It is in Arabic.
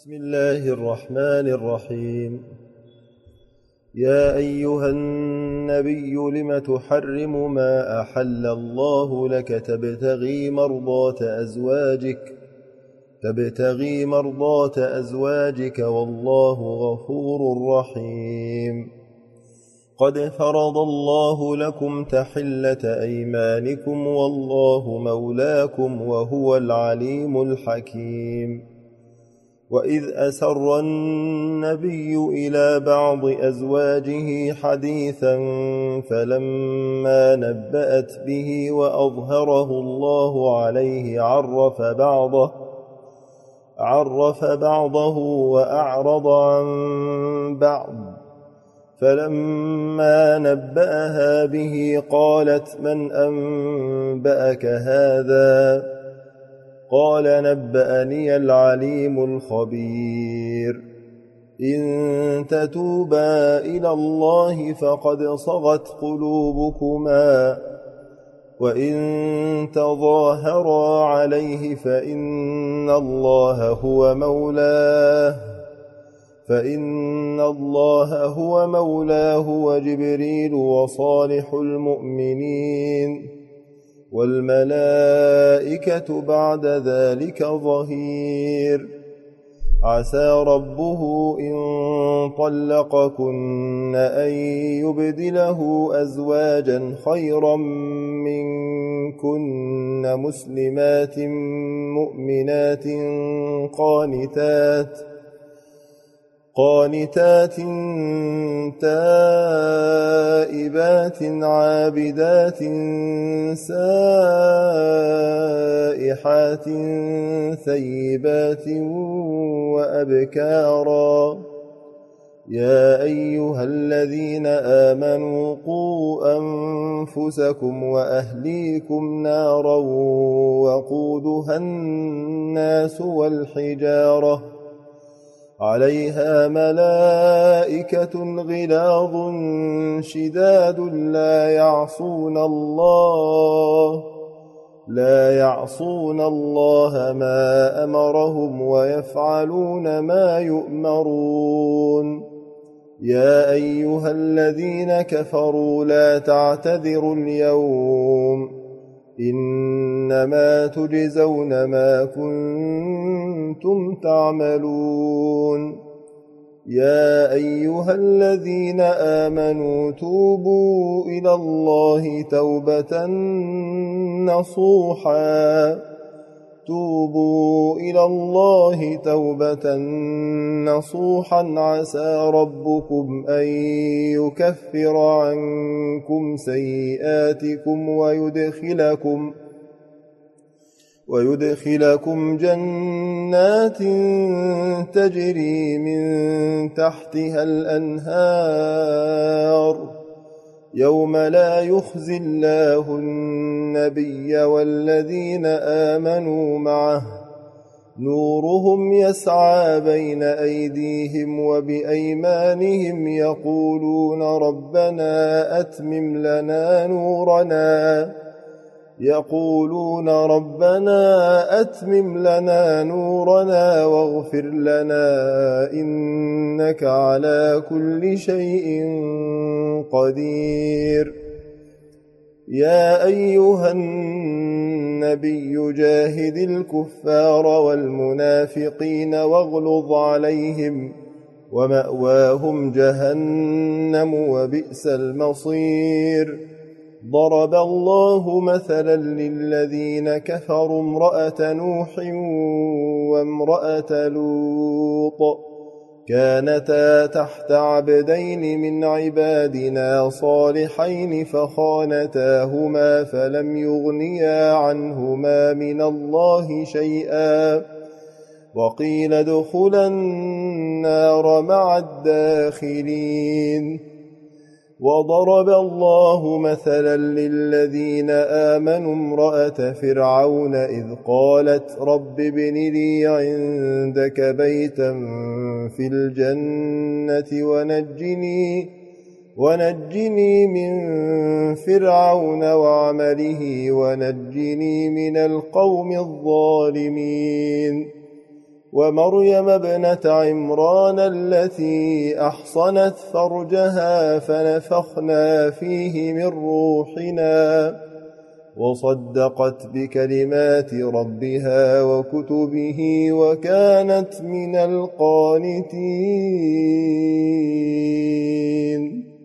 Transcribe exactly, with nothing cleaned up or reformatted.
بسم الله الرحمن الرحيم. يا أيها النبي لم تحرم ما أحل الله لك تبتغي مرضات أزواجك تبتغي مرضات أزواجك والله غفور رحيم. قد فرض الله لكم تحلة أيمانكم والله مولاكم وهو العليم الحكيم. وإذ أسر النبي إلى بعض أزواجه حديثا فلما نبأت به وأظهره الله عليه عرف بعضه عرف بعضه وأعرض عن بعض فلما نبأها به قالت من أنبأك هذا؟ قال نبأني العليم الخبير. إن تتوبا إلى الله فقد صغت قلوبكما وإن تظاهرا عليه فإن الله هو مولاه فإن الله هو مولاه وجبريل وصالح المؤمنين والملائكة بعد ذلك ظهير. عسى ربه إن طلقكن أن يبدله أزواجا خيرا منكن مسلمات مؤمنات قانتات قانتات تائبات عابدات سائحات ثيبات وأبكارا. يا أيها الذين آمنوا قوا أنفسكم وأهليكم نارا وقودها الناس والحجارة عليها ملائكة غلاظ شداد لا يعصون الله لا يعصون الله ما أمرهم ويفعلون ما يؤمرون. يا أيها الذين كفروا لا تعتذروا اليوم إنما تجزون ما كنتم تعملون. يا أيها الذين آمنوا توبوا إلى الله توبة نصوحا توبوا إلى الله توبة نصوحا عسى ربكم أن يكفر عنكم سيئاتكم ويدخلكم ويدخلكم جنات تجري من تحتها الأنهار يوم لا يخزي الله النبي والذين آمنوا معه نورهم يسعى بين أيديهم وبأيمانهم يقولون ربنا أتمم لنا نورنا يقولون ربنا أتمم لنا نورنا واغفر لنا إنك على كل شيء قدير. يا أيها النبي جاهد الكفار والمنافقين واغلظ عليهم ومأواهم جهنم وبئس المصير. ضرب الله مثلا للذين كفروا امرأة نوح وامرأة لوط كانتا تحت عبدين من عبادنا صالحين فخانتاهما فلم يغنيا عنهما من الله شيئا وقيل ادخلا النار مع الداخلين. وضرب الله مثلا للذين آمنوا امرأة فرعون إذ قالت رب ابن لي عندك بيتا في الجنة ونجني ونجني من فرعون وعمله ونجني من القوم الظالمين. ومريم ابنة عمران التي أحصنت فرجها فنفخنا فيه من روحنا وصدقت بكلمات ربها وكتبه وكانت من القانتين.